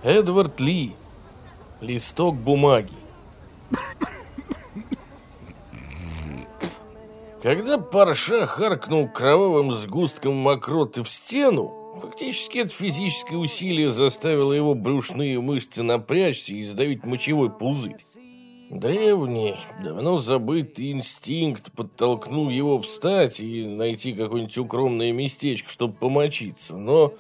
Эдвард Ли. Листок бумаги. Когда Парша харкнул кровавым сгустком мокроты в стену, фактически это физическое усилие заставило его брюшные мышцы напрячься и сдавить мочевой пузырь. Древний, давно забытый инстинкт подтолкнул его встать и найти какое-нибудь укромное местечко, чтобы помочиться, но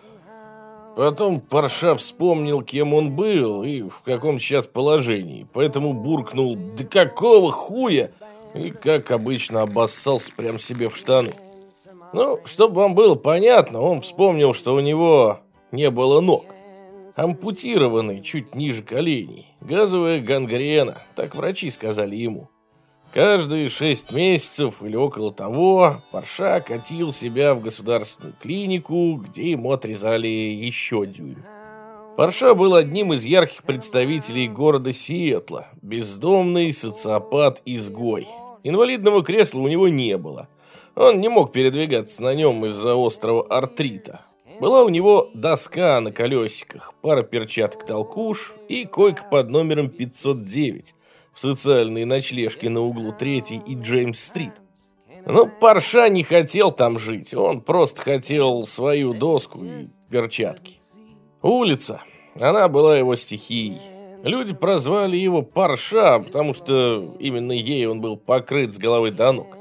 потом Парша вспомнил, кем он был и в каком сейчас положении, поэтому буркнул «Да какого хуя?» и, как обычно, обоссался прям себе в штаны. Ну, чтобы вам было понятно, он вспомнил, что у него не было ног. Ампутированный чуть ниже коленей. Газовая гангрена, так врачи сказали ему. Каждые 6 месяцев или около того Парша катил себя в государственную клинику, где ему отрезали еще дюйм. Парша был одним из ярких представителей города Сиэтла. Бездомный социопат-изгой. Инвалидного кресла у него не было. Он не мог передвигаться на нем из-за острого артрита. Была у него доска на колесиках, пара перчаток-толкуш и койка под номером 509 в социальной ночлежке на углу 3-й и Джеймс-стрит. Но Парша не хотел там жить, он просто хотел свою доску и перчатки. Улица, она была его стихией. Люди прозвали его Парша, потому что именно ей он был покрыт с головы до ног.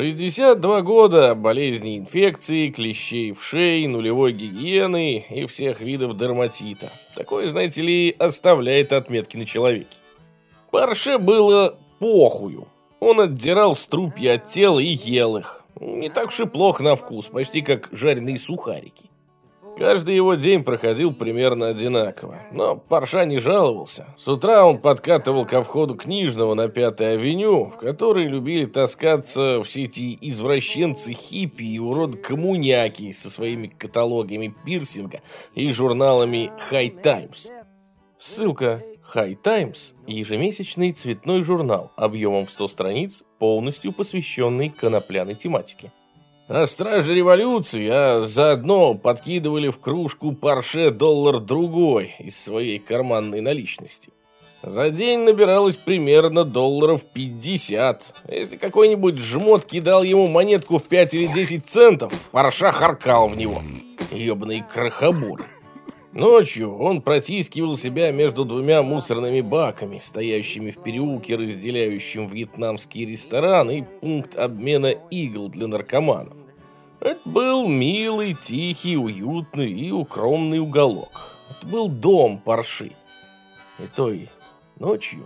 62 года, болезни, инфекции, клещей в шее, нулевой гигиены и всех видов дерматита. Такое, знаете ли, оставляет отметки на человеке. Парше было похую. Он отдирал струпья от тела и ел их. Не так уж и плохо на вкус, почти как жареные сухарики. Каждый его день проходил примерно одинаково, но Парша не жаловался. С утра он подкатывал ко входу книжного на 5-й авеню, в которой любили таскаться все эти извращенцы-хиппи и урод-коммуняки со своими каталогами пирсинга и журналами «High Times». Ссылка: «High Times» – ежемесячный цветной журнал объемом в 100 страниц, полностью посвященный конопляной тематике. На страже революции, а заодно подкидывали в кружку Парше $1 из своей карманной наличности. За день набиралось примерно $50. Если какой-нибудь жмот кидал ему монетку в 5 или 10 центов, Парша харкал в него. Ёбаные крохоборы. Ночью он протискивал себя между 2 мусорными баками, стоящими в переулке, разделяющем вьетнамский ресторан и пункт обмена игл для наркоманов. Это был милый, тихий, уютный и укромный уголок. Это был дом Парши. И той ночью...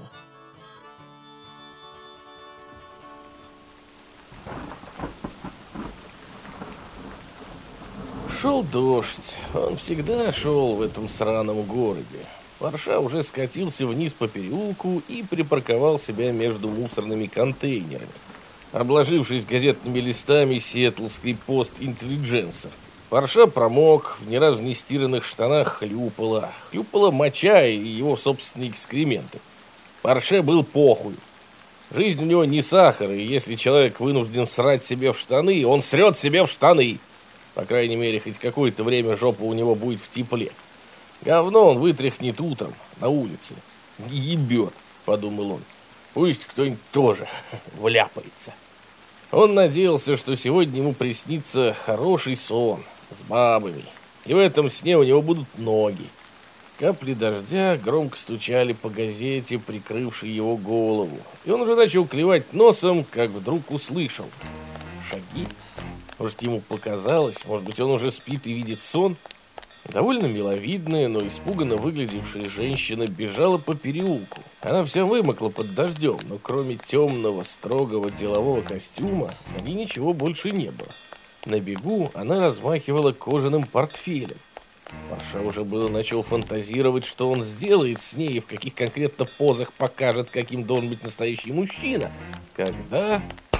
Шел дождь. Он всегда шел в этом сраном городе. Парша уже скатился вниз по переулку и припарковал себя между мусорными контейнерами, обложившись газетными листами Сиэтлский пост-интеллидженсер. Парша промок, в ни разу не стиранных штанах хлюпала. Хлюпала моча и его собственные экскременты. Парше был похуй. Жизнь у него не сахар, и если человек вынужден срать себе в штаны, он срет себе в штаны. По крайней мере, хоть какое-то время жопа у него будет в тепле. Говно он вытряхнет утром на улице. Не ебет, подумал он. Пусть кто-нибудь тоже вляпается. Он надеялся, что сегодня ему приснится хороший сон с бабами. И в этом сне у него будут ноги. Капли дождя громко стучали по газете, прикрывшей его голову. И он уже начал клевать носом, как вдруг услышал шаги. Может, ему показалось, может быть, он уже спит и видит сон. Довольно миловидная, но испуганно выглядевшая женщина бежала по переулку. Она вся вымокла под дождем, но кроме темного, строгого делового костюма на ней ничего больше не было. На бегу она размахивала кожаным портфелем. Парша уже было начал фантазировать, что он сделает с ней и в каких конкретно позах покажет, каким должен быть настоящий мужчина, когда...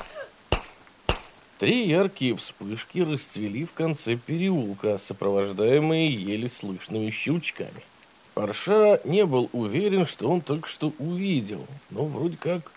3 яркие вспышки расцвели в конце переулка, сопровождаемые еле слышными щелчками. Парша не был уверен, что он только что увидел, но вроде как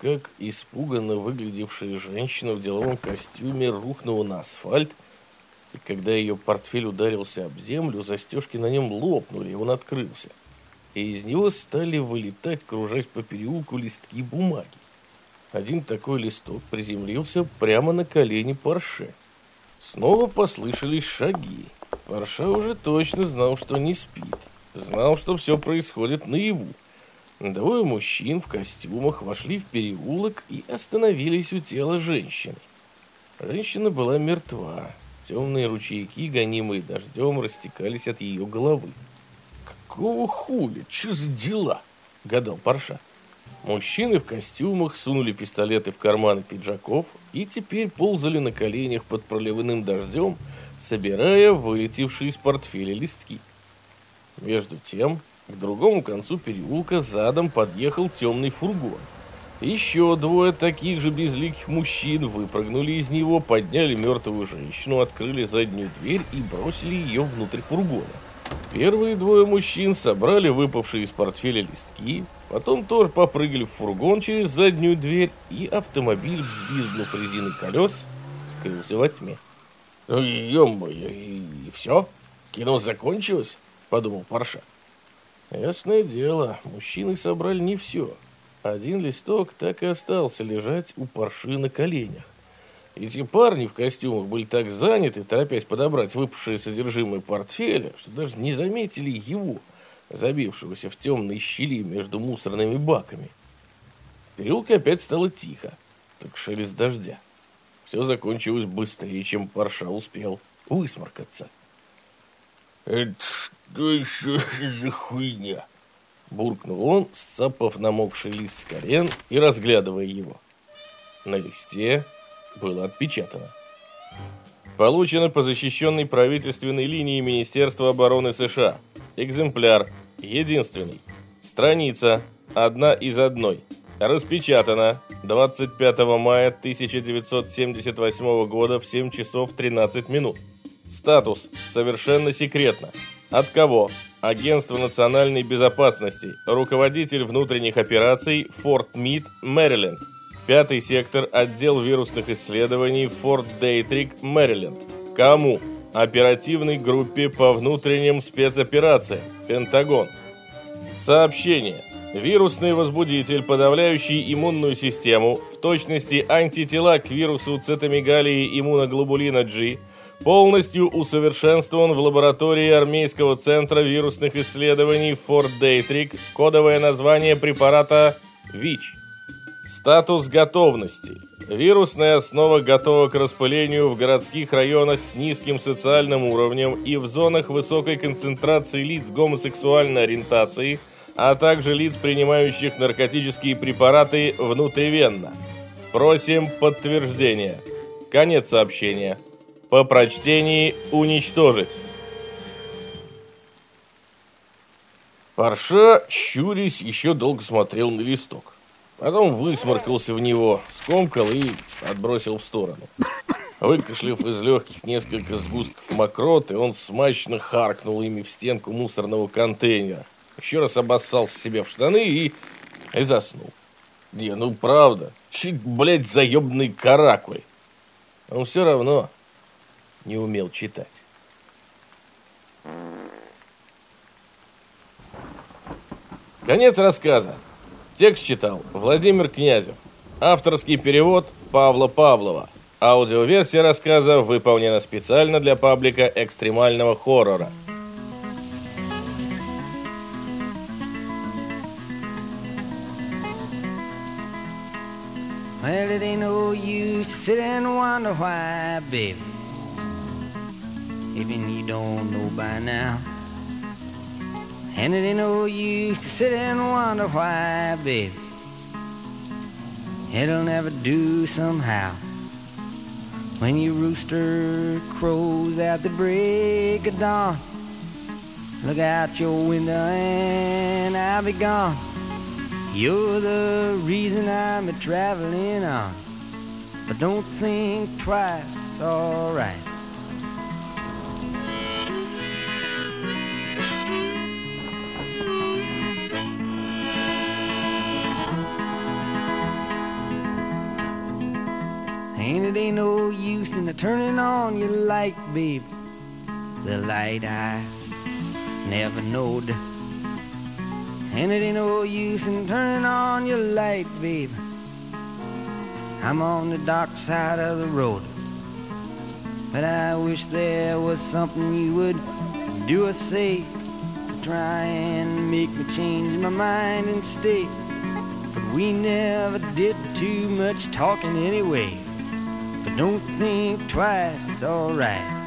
испуганно выглядевшая женщина в деловом костюме рухнула на асфальт И когда ее портфель ударился об землю, застежки на нем лопнули, и он открылся. И из него стали вылетать, кружась по переулку, листки бумаги. Один такой листок приземлился прямо на колени Порше. Снова послышались шаги. Порше уже точно знал, что не спит. Знал, что все происходит наяву. Двое мужчин в костюмах вошли в переулок и остановились у тела женщины. Женщина была мертва. Темные ручейки, гонимые дождем, растекались от ее головы. «Какого хуя? Че за дела?» — гадал Порше. Мужчины в костюмах сунули пистолеты в карманы пиджаков и теперь ползали на коленях под проливным дождем, собирая вылетевшие из портфеля листки. Между тем, к другому концу переулка задом подъехал темный фургон. Еще двое таких же безликих мужчин выпрыгнули из него, подняли мертвую женщину, открыли заднюю дверь и бросили ее внутрь фургона. Первые двое мужчин собрали выпавшие из портфеля листки, потом тоже попрыгали в фургон через заднюю дверь, и автомобиль, взвизгнув резиной колес, скрылся во тьме. «Ну, ё-моё, и все? Кино закончилось?» — подумал Порше. Ясное дело, мужчины собрали не все. Один листок так и остался лежать у Порше на коленях. Эти парни в костюмах были так заняты, торопясь подобрать выпавшее содержимое портфеля, что даже не заметили его, забившегося в темной щели между мусорными баками. В переулке опять стало тихо, только шелест дождя. Все закончилось быстрее, чем Порше успел высморкаться. «Это что еще за хуйня?» — буркнул он, сцапав намокший лист с колен и разглядывая его. На листе было отпечатано: получено по защищенной правительственной линии Министерства обороны США. Экземпляр единственный. Страница 1 из 1. Распечатано 25 мая 1978 года в 7 часов 13 минут. Статус совершенно секретно. От кого? Агентство национальной безопасности. Руководитель внутренних операций Форт Мид, Мэриленд. 5-й сектор, отдел вирусных исследований, Форт Дейтрик, Мэриленд. Кому? Оперативной группе по внутренним спецоперациям, Пентагон. Сообщение. Вирусный возбудитель, подавляющий иммунную систему, в точности антитела к вирусу цитомегалии иммуноглобулина G, полностью усовершенствован в лаборатории армейского центра вирусных исследований Форт Дейтрик, кодовое название препарата ВИЧ. Статус готовности. Вирусная основа готова к распылению в городских районах с низким социальным уровнем и в зонах высокой концентрации лиц гомосексуальной ориентации, а также лиц, принимающих наркотические препараты внутривенно. Просим подтверждения. Конец сообщения. По прочтении уничтожить. Порше, щурясь, еще долго смотрел на листок. Потом высморкался в него, скомкал и отбросил в сторону. Выкашлив из легких несколько сгустков мокроты, он смачно харкнул ими в стенку мусорного контейнера. Еще раз обоссал себе в штаны и заснул. Не, ну правда, чуть, блядь, заебный каракуль. Он все равно не умел читать. Конец рассказа. Текст читал Владимир Князев. Авторский перевод Павла Павлова. Аудиоверсия рассказа выполнена специально для паблика экстремального хоррора. Well, it ain't no use to sit and wonder why, baby. Even you don't know by now. And it ain't no use to sit and wonder why, baby. It'll never do somehow. When your rooster crows at the break of dawn, look out your window and I'll be gone. You're the reason I'm a-traveling on. But don't think twice, it's alright. And it ain't no use in turning on your light, babe. The light I never knowed. And it ain't no use in turning on your light, babe. I'm on the dark side of the road. But I wish there was something you would do or say to try and make me change my mind and stay. But we never did too much talking anyway. But don't think twice, it's alright.